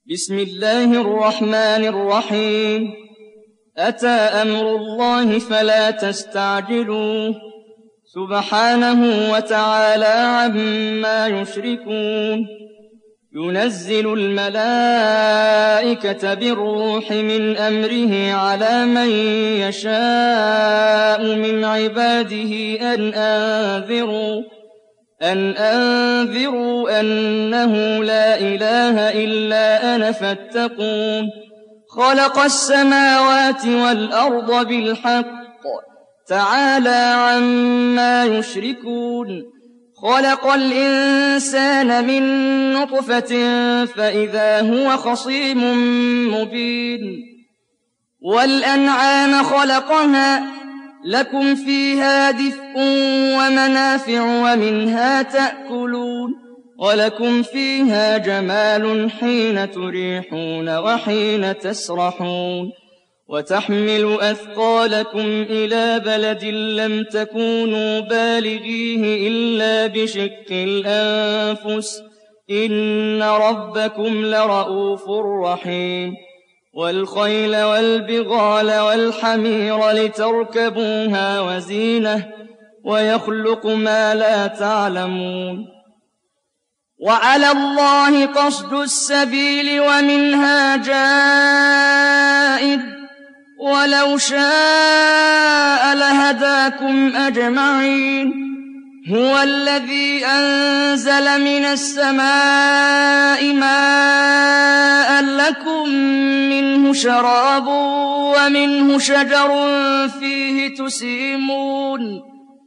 بسم الله الرحمن الرحيم أتى أمر الله فلا تستعجلوه سبحانه وتعالى عما يشركون ينزل الملائكة بالروح من أمره على من يشاء من عباده أن أنذروا أنه لا إله إلا أنا فاتقون خلق السماوات والأرض بالحق تعالى عما يشركون خلق الإنسان من نطفة فإذا هو خصيم مبين والأنعام خلقها لكم فيها دفء ومنافع ومنها تأكلون ولكم فيها جمال حين تريحون وحين تسرحون وتحمل أثقالكم إلى بلد لم تكونوا بالغيه إلا بشق الأنفس إن ربكم لرؤوف رحيم والخيل والبغال والحمير لتركبوها وزينة ويخلق ما لا تعلمون وعلى الله قصد السبيل ومنها جائر ولو شاء لهداكم أجمعين هو الذي أنزل من السماء ماء لكم منه شراب ومنه شجر فيه تسيمون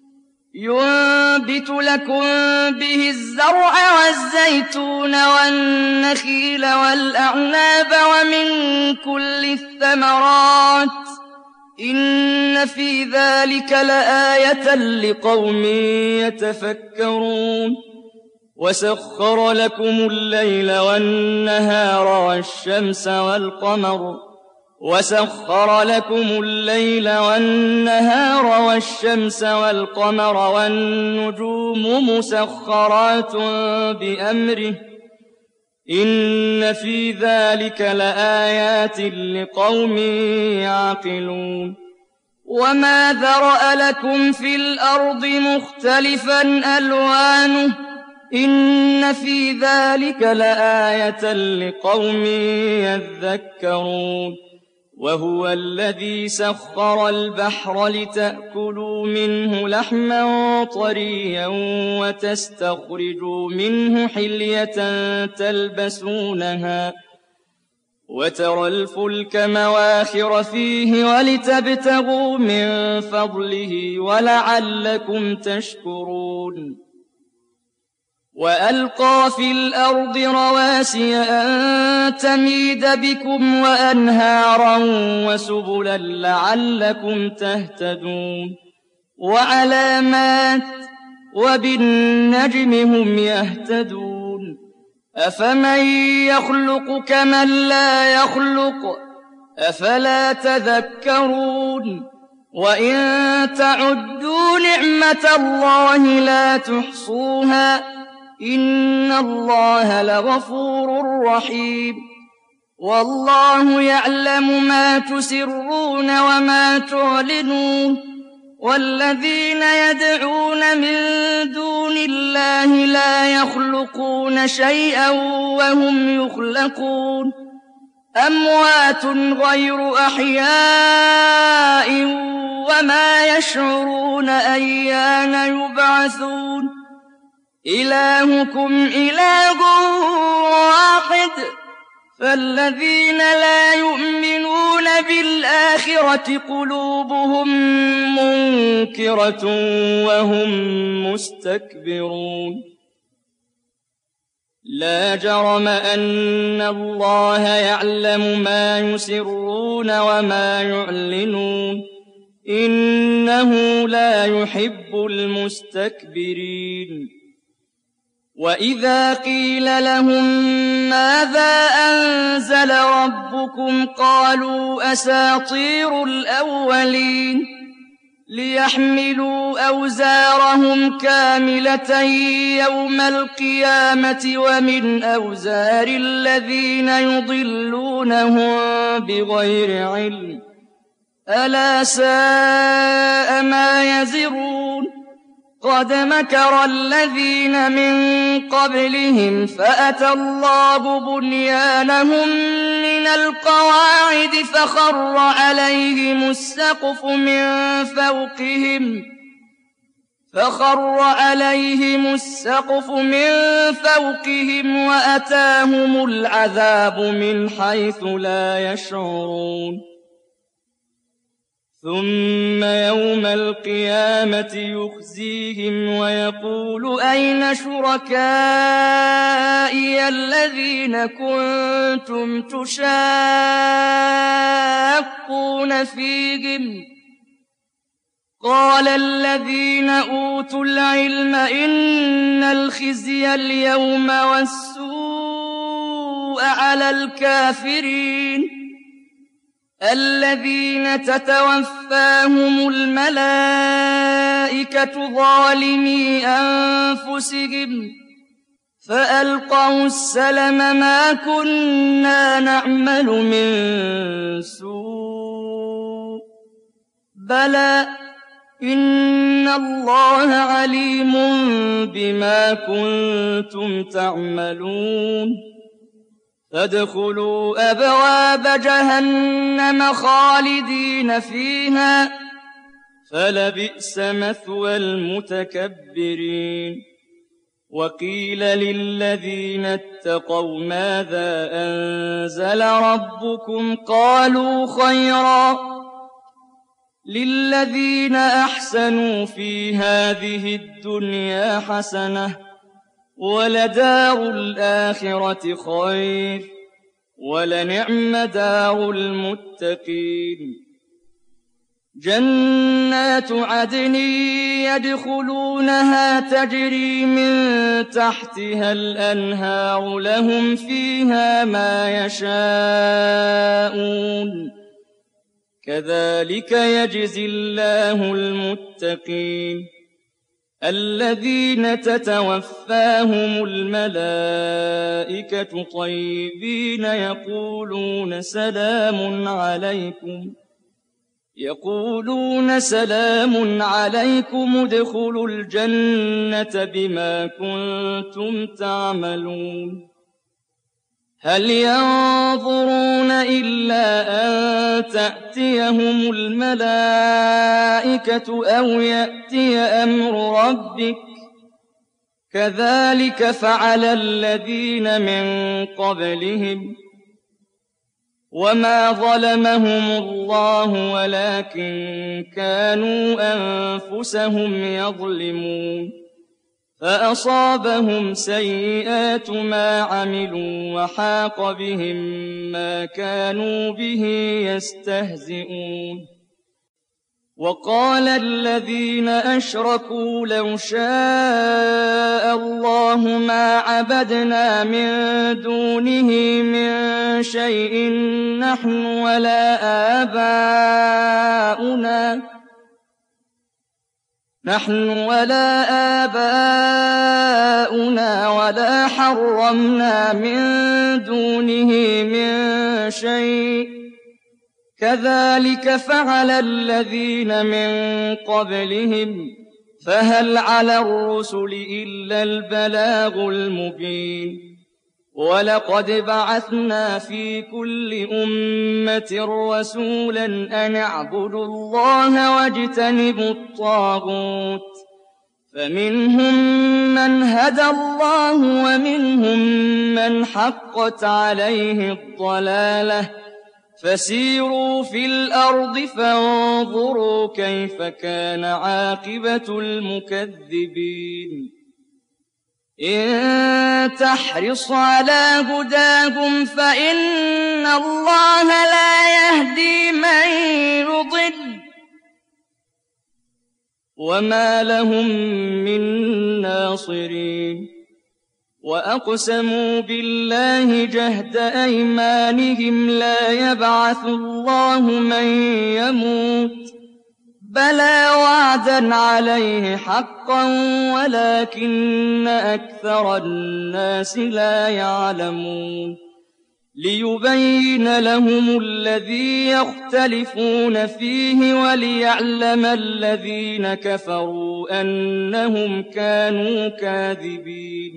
ينبت لكم به الزرع والزيتون والنخيل والأعناب ومن كل الثمرات إن في ذلك لآية لقوم يتفكرون وسخر لكم الليل والنهار والشمس والقمر والنجوم مسخرات بأمره إن في ذلك لآيات لقوم يعقلون وما ذرأ لكم في الأرض مختلفا ألوانه إن في ذلك لآية لقوم يذكرون وهو الذي سخر البحر لتأكلوا منه لحما طريا وتستخرجوا منه حلية تلبسونها وترى الفلك مواخر فيه ولتبتغوا من فضله ولعلكم تشكرون وألقى في الأرض رواسي أن تميد بكم وأنهارا وسبلا لعلكم تهتدون وعلامات وبالنجم هم يهتدون أفمن يخلق كمن لا يخلق أفلا تذكرون وإن تعدوا نعمة الله لا تحصوها إن الله لغفور رحيم والله يعلم ما تسرون وما تعلنون والذين يدعون من دون الله لا يخلقون شيئا وهم يخلقون أموات غير أحياء وما يشعرون أيان يبعثون إلهكم إله واحد فالذين لا يؤمنون بالآخرة قلوبهم منكرة وهم مستكبرون لا جرم أن الله يعلم ما يسرون وما يعلنون إنه لا يحب المستكبرين وإذا قيل لهم ماذا أنزل ربكم قالوا أساطير الأولين ليحملوا أوزارهم كاملة يوم القيامة ومن أوزار الذين يضلونهم بغير علم ألا ساء ما يزرون قد مكر الذين من قبلهم فأتى الله بنيانهم من القواعد فخر عليهم السقف من فوقهم وأتاهم العذاب من حيث لا يشعرون ثم يوم القيامة يخزيهم ويقول أين شركائي الذين كنتم تشاقون فيهم قال الذين أوتوا العلم إن الخزي اليوم والسوء على الكافرين الذين تتوفاهم الملائكة ظالمي أنفسهم فألقوا السلم ما كنا نعمل من سوء بلى إن الله عليم بما كنتم تعملون فادخلوا أبواب جهنم خالدين فيها فلبئس مثوى المتكبرين وقيل للذين اتقوا ماذا أنزل ربكم قالوا خيرا للذين أحسنوا في هذه الدنيا حسنة ولدار الآخرة خير ولنعم دار المتقين جنات عدن يدخلونها تجري من تحتها الأنهار لهم فيها ما يشاءون كذلك يجزي الله المتقين الذين تتوفاهم الملائكة طيبين يقولون سلام عليكم ادخلوا الجنة بما كنتم تعملون هل ينظرون إلا أن تأتيهم الملائكة أو يأتي أمر ربك كذلك فعل الذين من قبلهم وما ظلمهم الله ولكن كانوا أنفسهم يظلمون فأصابهم سيئات ما عملوا وحاق بهم ما كانوا به يستهزئون وقال الذين أشركوا لو شاء الله ما عبدنا من دونه من شيء نحن ولا آباؤنا ولا حرمنا من دونه من شيء كذلك فعل الذين من قبلهم فهل على الرسل إلا البلاغ المبين ولقد بعثنا في كل أمة رسولا أن اعبدوا الله واجتنبوا الطاغوت فمنهم من هدى الله ومنهم من حقت عليه الضلالة فسيروا في الأرض فانظروا كيف كان عاقبة المكذبين إن تحرص على هداهم فإن الله لا يهدي من يضل وما لهم من ناصرين وأقسموا بالله جهد أيمانهم لا يبعث الله من يموت بَلَىٰ وَعْدًا عَلَيْهِ حَقًّا وَلَٰكِنَّ أَكْثَرَ النَّاسِ لَا يَعْلَمُونَ لِيُبَيِّنَ لَهُمُ الَّذِي يَخْتَلِفُونَ فِيهِ وَلِيَعْلَمَ الَّذِينَ كَفَرُوا أَنَّهُمْ كَانُوا كَاذِبِينَ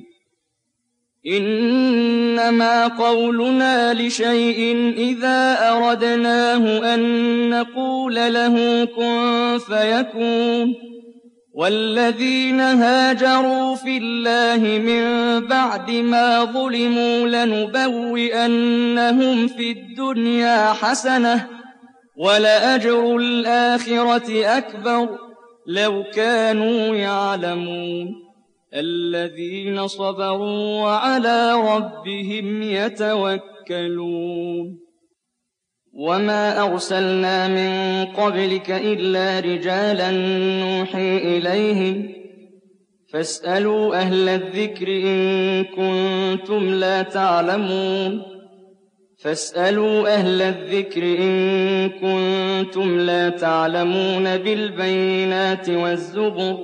إِنَّمَا قَوْلُنَا لِشَيْءٍ إِذَا أَرَدْنَاهُ أَن نَّقُولَ لَهُ كُن فَيَكُونُ وَالَّذِينَ هَاجَرُوا فِي اللَّهِ مِن بَعْدِ مَا ظُلِمُوا لَنُبَوِّئَنَّهُمْ فِي الدُّنْيَا حَسَنَةً ۖ وَلَأَجْرُ الْآخِرَةِ أَكْبَرُ لَوْ كَانُوا يَعْلَمُونَ الَّذِينَ صَبَرُوا وَعَلَىٰ رَبِّهِمْ يَتَوَكَّلُونَ وَمَا أَرْسَلْنَا مِن قَبْلِكَ إِلَّا رِجَالًا نُّوحِي إِلَيْهِمْ فَاسْأَلُوا أَهْلَ الذِّكْرِ إِن كُنتُمْ لَا تَعْلَمُونَ فَاسْأَلُوا أَهْلَ الذِّكْرِ إِن كُنتُمْ لَا تَعْلَمُونَ بِالْبَيِّنَاتِ وَالزُّبُرِ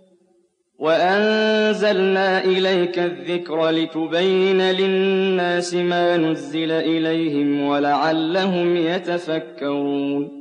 وَأَنزَلْنَا إِلَيْكَ الذِّكْرَ لِتُبَيِّنَ لِلنَّاسِ مَا نُزِّلَ إِلَيْهِمْ وَلَعَلَّهُمْ يَتَفَكَّرُونَ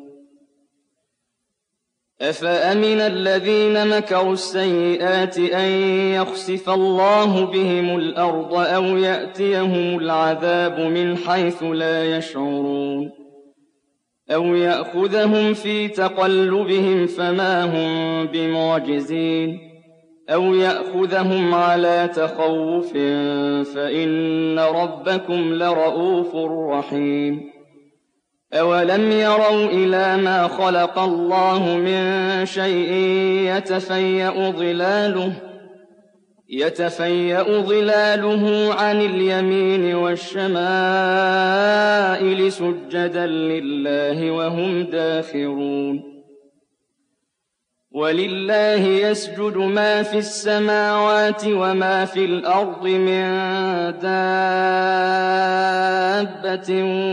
أَفَأَمِنَ الَّذِينَ مَكَرُوا السَّيِّئَاتِ أَن يَخْسِفَ اللَّهُ بِهِمُ الْأَرْضَ أَوْ يَأْتِيَهُمُ الْعَذَابُ مِنْ حَيْثُ لَا يَشْعُرُونَ أَوْ يَأْخُذَهُمْ فِي تَقَلُّبِهِمْ فَمَا هُم بِمُعْجِزِينَ أَوْ يَأْخُذَهُمْ عَلَىٰ تَخَوُّفٍ فَإِنَّ رَبَّكُمْ لَرَءُوفٌ رَّحِيمٌ أَوَلَمْ يَرَوْا إِلَىٰ مَا خَلَقَ اللَّهُ مِن شَيْءٍ يَتَفَيَّأُ ظِلَالُهُ عَنِ الْيَمِينِ وَالشَّمَائِلِ سُجَّدًا لِّلَّهِ وَهُمْ دَاخِرُونَ وَلِلَّهِ يَسْجُدُ مَا فِي السَّمَاوَاتِ وَمَا فِي الْأَرْضِ مِن دَابَّةٍ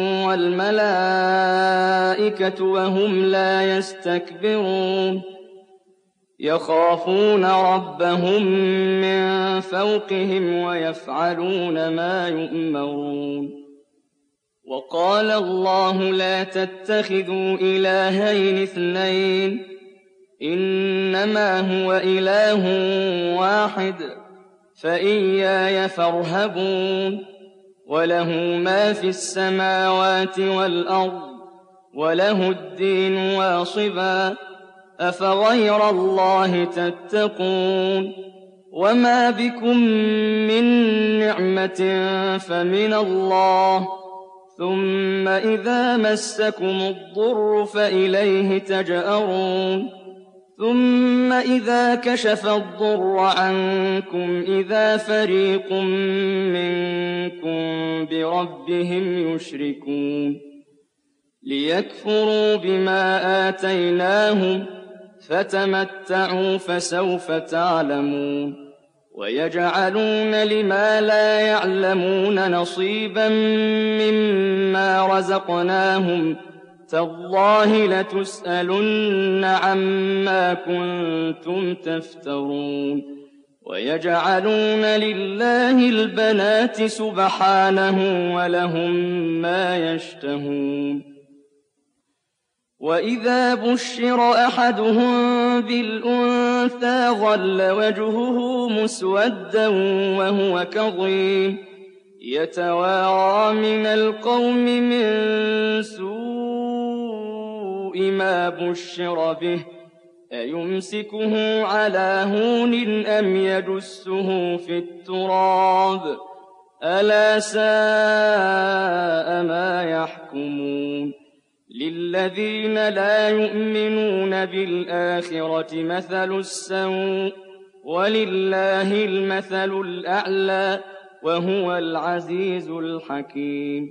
وَالْمَلَائِكَةُ وَهُمْ لَا يَسْتَكْبِرُونَ يَخَافُونَ رَبَّهُم مِّن فَوْقِهِمْ وَيَفْعَلُونَ مَا يُؤْمَرُونَ وَقَالَ اللَّهُ لَا تَتَّخِذُوا إِلَٰهَيْنِ اثْنَيْنِ إِنَّمَا هُوَ إِلَٰهٌ وَاحِدٌ فَإِيَّايَ فَارْهَبُونِ وَلَهُ مَا فِي السَّمَاوَاتِ وَالْأَرْضِ وَلَهُ الدِّينُ وَاصِبًا أَفَغَيْرَ اللَّهِ تَتَّقُونَ وَمَا بِكُم مِّن نِّعْمَةٍ فَمِنَ اللَّهِ ثُمَّ إِذَا مَسَّكُمُ الضُّرُّ فَإِلَيْهِ تَجْأَرُونَ ثُمَّ إِذَا كَشَفَ الضُّرَّ عَنكُمْ إِذَا فَرِيقٌ مِّنكُم بِرَبِّهِمْ يُشْرِكُونَ لِيَكْفُرُوا بِمَا آتَيْنَاهُمْ فَتَمَتَّعُوا فَسَوْفَ تَعْلَمُونَ وَيَجْعَلُونَ لِمَا لَا يَعْلَمُونَ نَصِيبًا مِّمَّا رَزَقْنَاهُمْ تَاللَّهِ لَتُسْأَلُنَّ عَمَّا كُنتُمْ تَفْتَرُونَ وَيَجْعَلُونَ لِلَّهِ الْبَنَاتِ سُبْحَانَهُ وَلَهُم مَّا يَشْتَهُونَ وَإِذَا بُشِّرَ أَحَدُهُم بِالْأُنثَىٰ ظَلَّ وَجْهُهُ مُسْوَدًّا وَهُوَ كَظِيمٌ يَتَوَارَىٰ مِنَ الْقَوْمِ مِن سُوءِ مَا بُشِّرَ بِهِ أَيُمْسِكُهُ عَلَىٰ هُونٍ أَمْ يَدُسُّهُ فِي التُّرَابِ أَلَا سَاءَ مَا يَحْكُمُونَ لِلَّذِينَ لَا يُؤْمِنُونَ بِالْآخِرَةِ مَثَلُ السَّوْءِ وَلِلَّهِ الْمَثَلُ الْأَعْلَىٰ وَهُوَ الْعَزِيزُ الْحَكِيمُ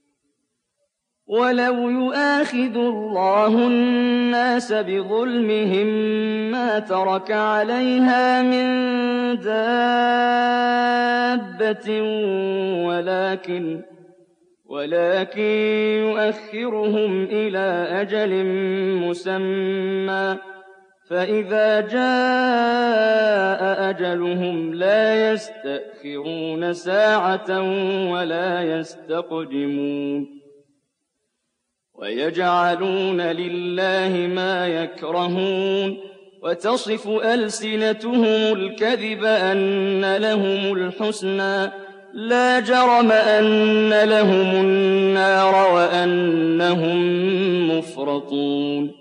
وَلَوْ يُؤَاخِذُ اللَّهُ النَّاسَ بِظُلْمِهِم مَّا تَرَكَ عَلَيْهَا مِن دَابَّةٍ ولكن يؤخرهم إلى أجل مسمى فإذا جاء أجلهم لا يستأخرون ساعة ولا يستقدمون ويجعلون لله ما يكرهون وتصف ألسنتهم الكذب أن لهم الحسنى لا جرم أن لهم النار وأنهم مفرطون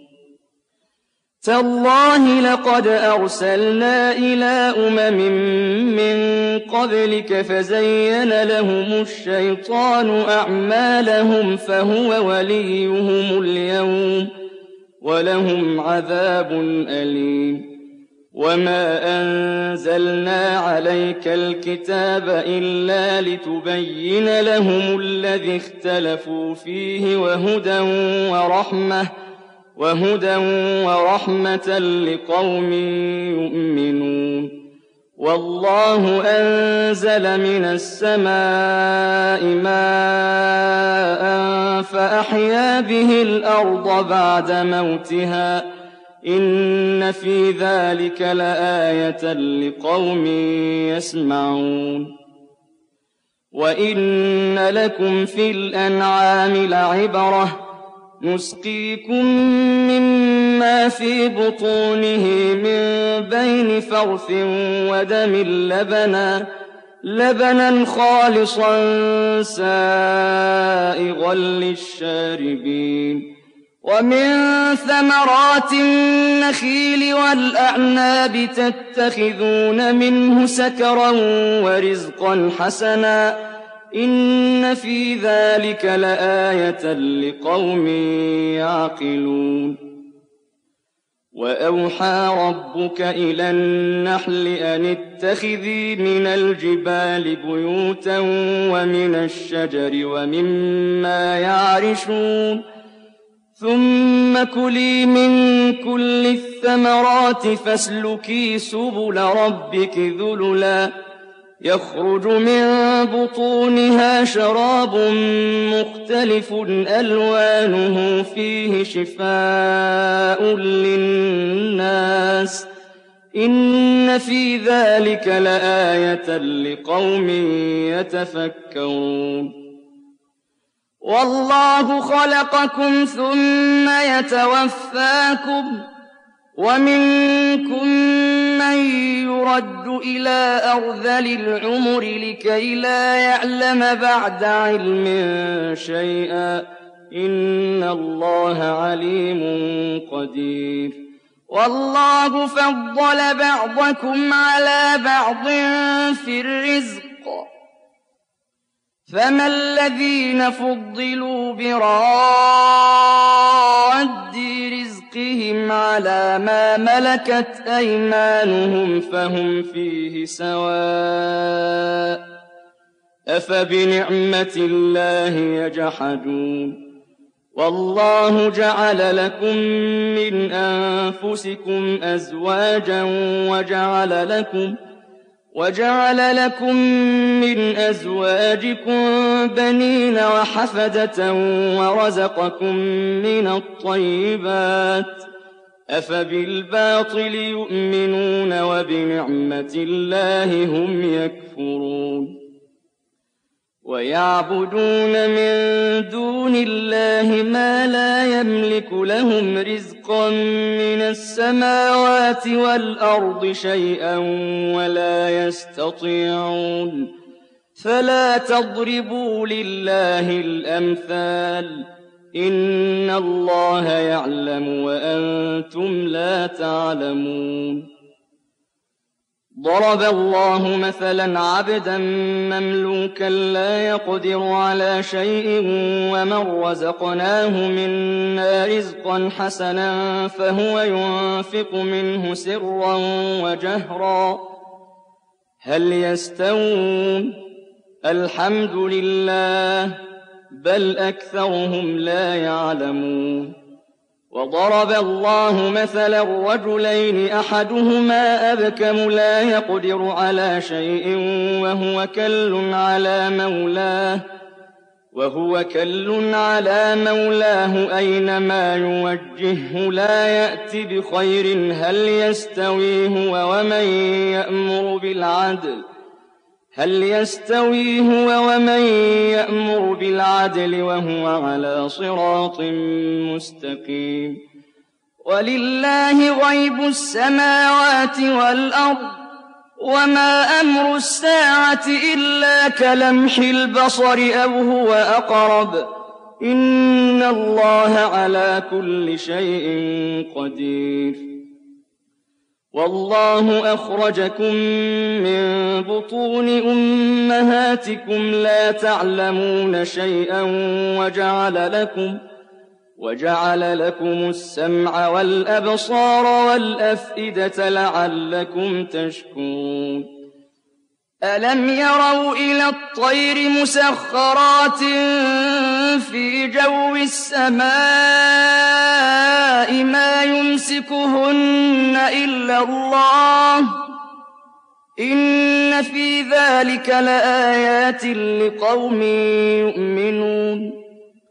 تالله لقد أرسلنا إلى من قبلك فزين لهم الشيطان أعمالهم فهو وليهم اليوم ولهم عذاب أليم وما أنزلنا عليك الكتاب إلا لتبين لهم الذي اختلفوا فيه وهدى ورحمة لقوم يؤمنون والله أنزل من السماء ماء فأحيا به الأرض بعد موتها إن في ذلك لآية لقوم يسمعون وإن لكم في الأنعام لعبرة نسقيكم مما في بطونه من بين فرث ودم لبنا خالصا سائغا للشاربين ومن ثمرات النخيل والأعناب تتخذون منه سكرا ورزقا حسنا إن في ذلك لآية لقوم يعقلون وأوحى ربك إلى النحل أن اتخذي من الجبال بيوتا ومن الشجر ومما يعرشون ثم كلي من كل الثمرات فاسلكي سبل ربك ذللا يخرج من بطونها شراب مختلف ألوانه فيه شفاء للناس إن في ذلك لآية لقوم يتفكرون والله خلقكم ثم يتوفاكم ومنكم من يرد إلى أرذل العمر لكي لا يعلم بعد علم شيئا إن الله عليم قدير والله فضل بعضكم على بعض في الرزق فما الذين فضلوا براد رزقهم على ما ملكت أيمانهم فهم فيه سواء أفبنعمة الله يجحدون والله جعل لكم من أنفسكم أزواجا وجعل لكم من أزواجكم بنين وحفدة ورزقكم من الطيبات أفبالباطل يؤمنون وبنعمة الله هم يكفرون ويعبدون من دون الله ما لا يملك لهم رزقا من السماوات والأرض شيئا ولا يستطيعون فلا تضربوا لله الأمثال إن الله يعلم وأنتم لا تعلمون ضرب الله مثلا عبدا مملوكا لا يقدر على شيء ومن رزقناه منا رزقا حسنا فهو ينفق منه سرا وجهرا هل يستوون الحمد لله بل أكثرهم لا يعلمون وضرب الله مثلا رجلين أحدهما أبكم لا يقدر على شيء وهو كل على مولاه وهو كل على مولاه أينما يوجهه لا يأت بخير هل يستوي هو ومن يأمر بالعدل وهو على صراط مستقيم ولله غيب السماوات والأرض وما أمر الساعة إلا كلمح البصر أو هو أقرب إن الله على كل شيء قدير والله أخرجكم من بطون أمهاتكم لا تعلمون شيئا وجعل لكم السمع والأبصار والأفئدة لعلكم تشكرون ألم يروا إلى الطير مسخرات في جو السماء ما يمسكهن إلا الله إن في ذلك لآيات لقوم يؤمنون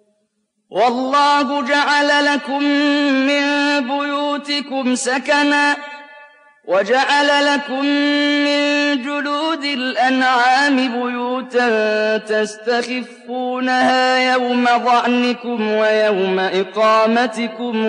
والله جعل لكم من بيوتكم سكنا وجعل لكم من جلود الأنعام بيوتا تستخفونها يوم ظعنكم ويوم إقامتكم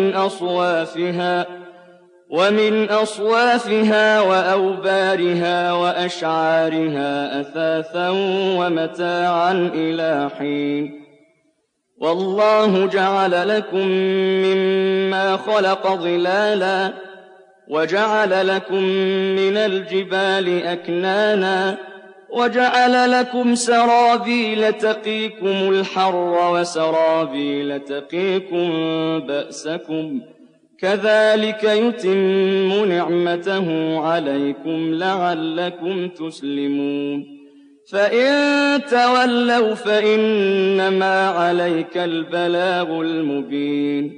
ومن أصوافها وأوبارها وأشعارها أثاثا ومتاعا إلى حين والله جعل لكم مما خلق ظلالا وجعل لكم من الجبال أكنانا وجعل لكم سرابيل تقيكم الحر وسرابيل تقيكم بأسكم كذلك يتم نعمته عليكم لعلكم تسلمون فإن تولوا فإنما عليك البلاغ المبين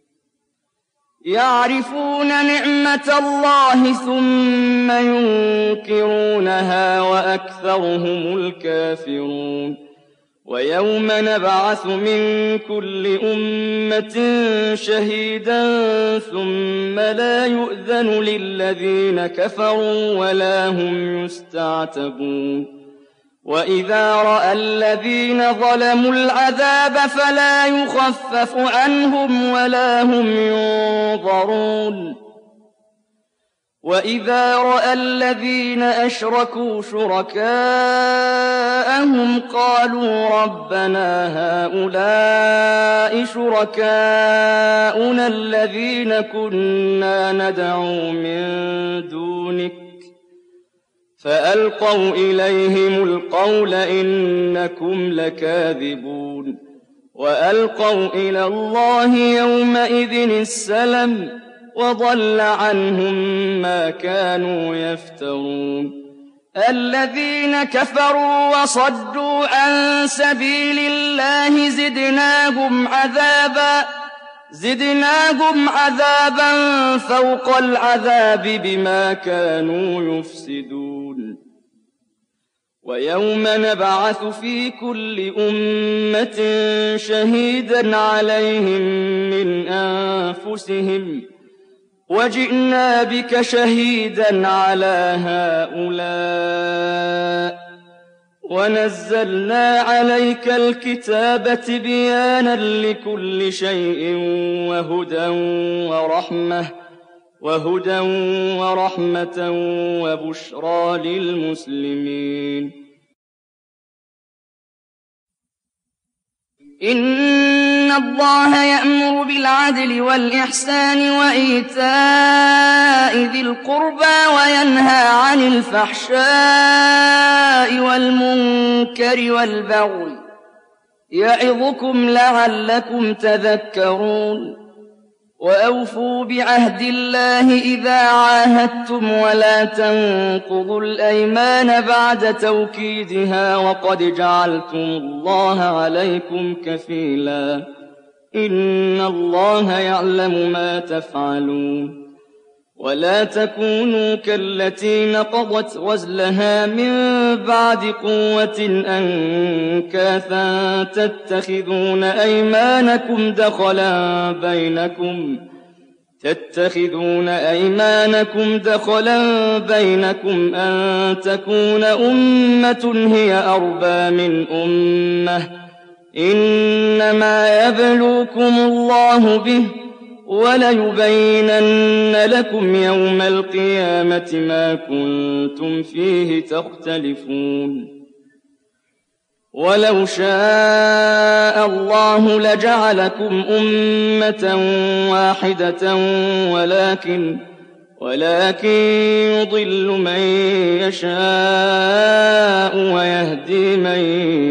يعرفون نعمة الله ثم ينكرونها وأكثرهم الكافرون ويوم نبعث من كل أمة شهيدا ثم لا يؤذن للذين كفروا ولا هم يستعتبون وإذا رأى الذين ظلموا العذاب فلا يخفف عنهم ولا هم ينظرون وإذا رأى الذين أشركوا شركاءهم قالوا ربنا هؤلاء شركاؤنا الذين كنا ندعو من دونك فألقوا إليهم القول إنكم لكاذبون وألقوا إلى الله يومئذ السلم وضل عنهم ما كانوا يفترون الذين كفروا وصدوا عن سبيل الله زدناهم عذابا فوق العذاب بما كانوا يفسدون ويوم نبعث في كل أمة شهيدا عليهم من أنفسهم وجئنا بك شهيدا على هؤلاء ونزلنا عليك الكتاب تبيانا لكل شيء وهدى ورحمة وبشرى للمسلمين إن الله يأمر بالعدل والإحسان وإيتاء ذي القربى وينهى عن الفحشاء والمنكر والبغي يعظكم لعلكم تذكرون وأوفوا بعهد الله إذا عاهدتم ولا تنقضوا الأيمان بعد توكيدها وقد جعلتم الله عليكم كفيلا إن الله يعلم ما تفعلون ولا تكونوا كالتي نقضت غزلها من بعد قوة أنكاثا تتخذون أيمانكم دخلا بينكم أن تكون أمة هي أربى من أمة إنما يبلوكم الله به وليبينن لكم يوم القيامة ما كنتم فيه تختلفون ولو شاء الله لجعلكم أمة واحدة ولكن يضل من يشاء ويهدي من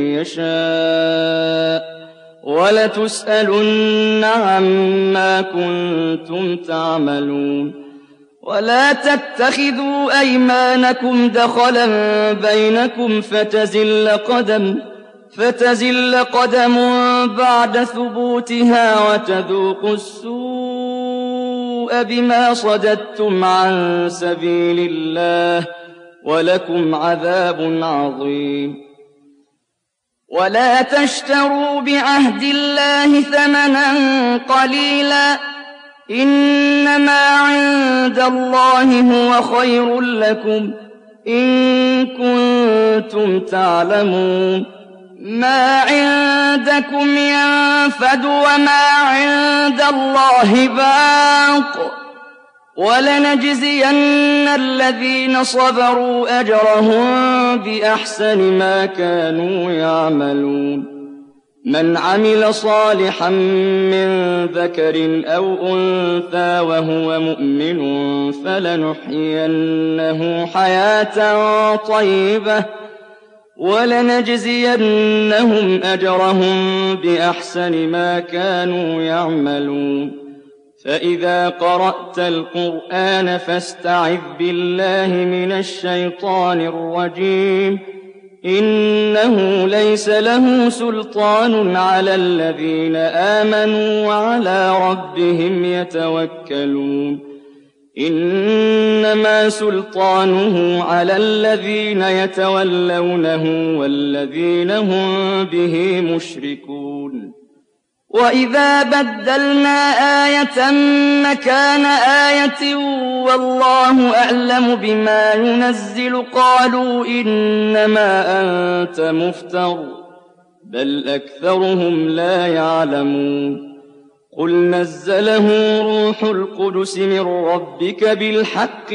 يشاء ولتسألن عما كنتم تعملون ولا تتخذوا أيمانكم دخلا بينكم فتزل قدم بعد ثبوتها وتذوقوا السوء بما صددتم عن سبيل الله ولكم عذاب عظيم ولا تشتروا بعهد الله ثمنا قليلا إنما عند الله هو خير لكم إن كنتم تعلمون ما عندكم ينفد وما عند الله باق ولنجزين الذين صبروا أجرهم بأحسن ما كانوا يعملون من عمل صالحا من ذكر أو أنثى وهو مؤمن فلنحيينه حياة طيبة ولنجزينهم أجرهم بأحسن ما كانوا يعملون فإذا قرأت القرآن فاستعذ بالله من الشيطان الرجيم إنه ليس له سلطان على الذين آمنوا وعلى ربهم يتوكلون إنما سلطانه على الذين يتولونه والذين هم به مشركون وإذا بدلنا آية مكان آية والله أعلم بما ينزل قالوا إنما أنت مفتر بل أكثرهم لا يعلمون قل نزله روح القدس من ربك بالحق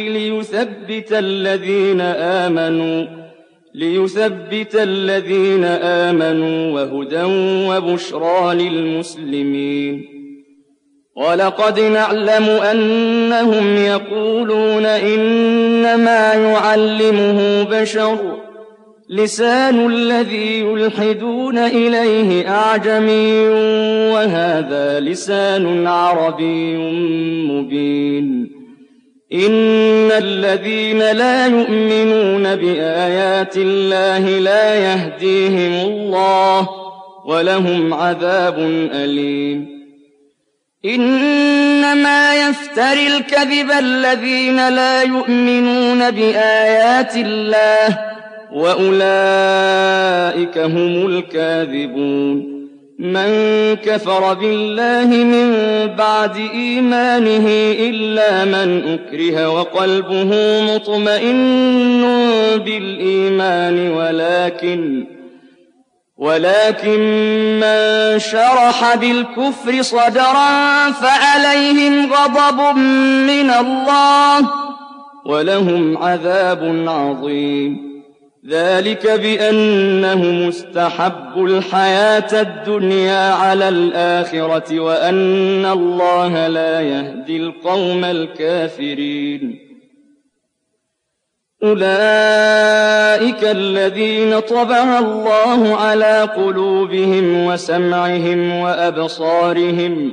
ليثبت الذين آمنوا وهدى وبشرى للمسلمين ولقد نعلم أنهم يقولون إنما يعلمه بشر لسان الذي يلحدون إليه أعجمي وهذا لسان عربي مبين إن الذين لا يؤمنون بآيات الله لا يهديهم الله ولهم عذاب أليم إنما يفتري الكذب الذين لا يؤمنون بآيات الله وأولئك هم الكاذبون من كفر بالله من بعد إيمانه إلا من أكره وقلبه مطمئن بالإيمان ولكن من شرح بالكفر صدرا فعليهم غضب من الله ولهم عذاب عظيم ذلك بأنهم استحبوا الحياة الدنيا على الآخرة وأن الله لا يهدي القوم الكافرين أولئك الذين طبع الله على قلوبهم وسمعهم وأبصارهم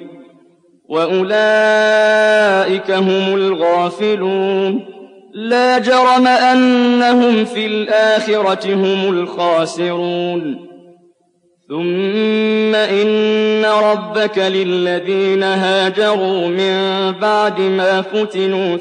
وأولئك هم الغافلون لا جرم أنهم في الآخرة هم الخاسرون ثم إن ربك للذين هاجروا من بعد ما فتنوا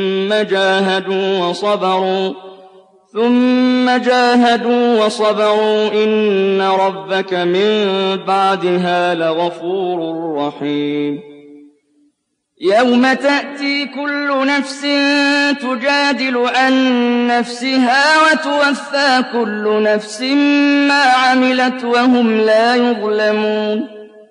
ثم جاهدوا وصبروا إن ربك من بعدها لغفور رحيم يوم تأتي كل نفس تجادل عن نفسها وتوفى كل نفس ما عملت وهم لا يظلمون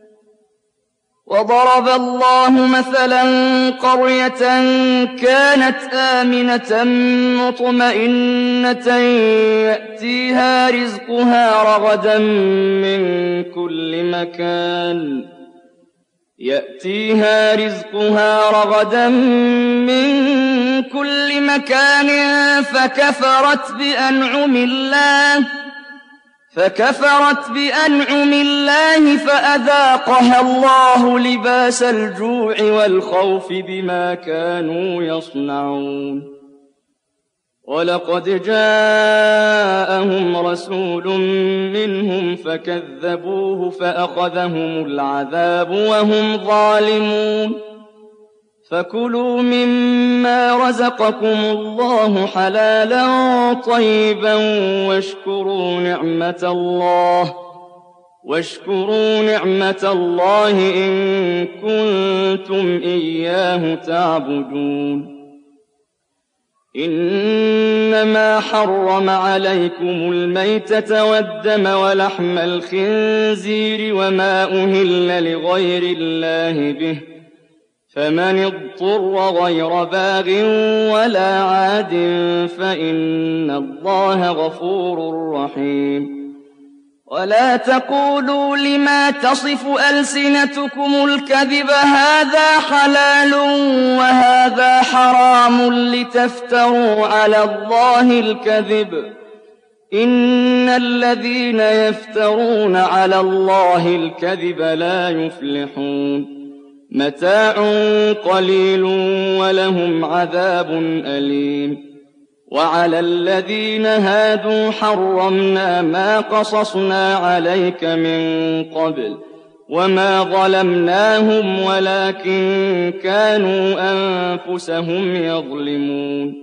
وضرب الله مثلا قرية كانت آمنة مطمئنة يأتيها رزقها رغدا من كل مكان فكفرت بأنعم الله فأذاقها الله لباس الجوع والخوف بما كانوا يصنعون ولقد جاءهم رسول منهم فكذبوه فأخذهم العذاب وهم ظالمون فكلوا مما رزقكم الله حلالا طيبا واشكروا نعمة الله إن كنتم إياه تعبدون إنما حرم عليكم الميتة والدم ولحم الخنزير وما أهل لغير الله به فمن اضطر غير باغ ولا عاد فإن الله غفور رحيم ولا تقولوا لما تصف ألسنتكم الكذب هذا حلال وهذا حرام لتفتروا على الله الكذب إن الذين يفترون على الله الكذب لا يفلحون متاع قليل ولهم عذاب أليم وعلى الذين هادوا حرمنا ما قصصنا عليك من قبل وما ظلمناهم ولكن كانوا أنفسهم يظلمون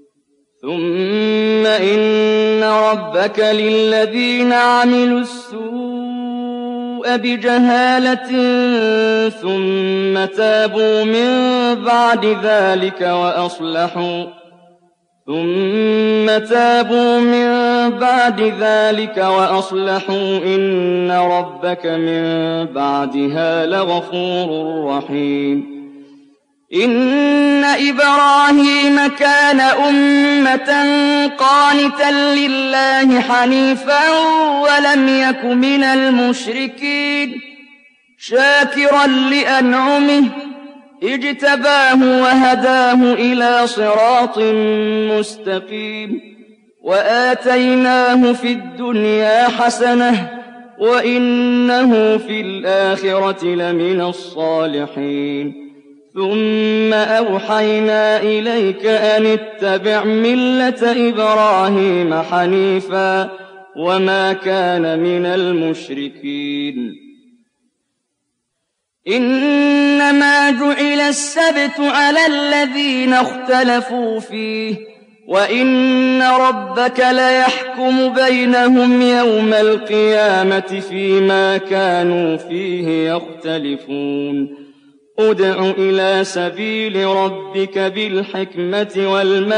ثم إن ربك للذين عملوا السوء بجهالة ثم تابوا من بعد ذلك وأصلحوا إن ربك من بعدها لغفور رحيم إن إبراهيم كان أمة قانتا لله حنيفا ولم يك من المشركين شاكرا لأنعمه اجتباه وهداه إلى صراط مستقيم وآتيناه في الدنيا حسنة وإنه في الآخرة لمن الصالحين ثم أوحينا إليك أن اتبع ملة إبراهيم حنيفا وما كان من المشركين إنما جعل السبت على الذين اختلفوا فيه وإن ربك ليحكم بينهم يوم القيامة فيما كانوا فيه يختلفون ادع إلى سبيل ربك بالحكمة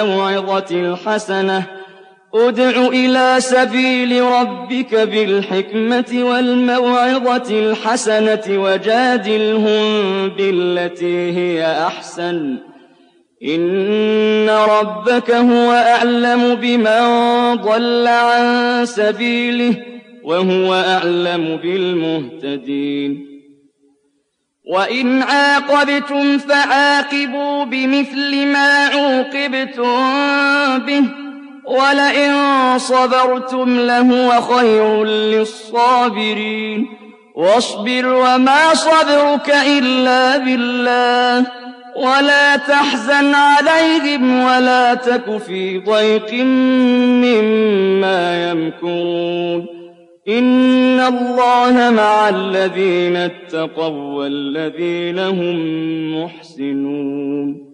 والموعظة الحسنة وجادلهم بالتي هي أحسن إن ربك هو أعلم بمن ضل عن سبيله وهو أعلم بالمهتدين وإن عاقبتم فعاقبوا بمثل ما عوقبتم به ولئن صبرتم لهو خير للصابرين واصبر وما صبرك إلا بالله ولا تحزن عليهم ولا تك في ضيق مما يمكرون إِنَّ اللَّهَ مَعَ الَّذِينَ اتَّقَوا وَّالَّذِينَ هُم مُّحْسِنُونَ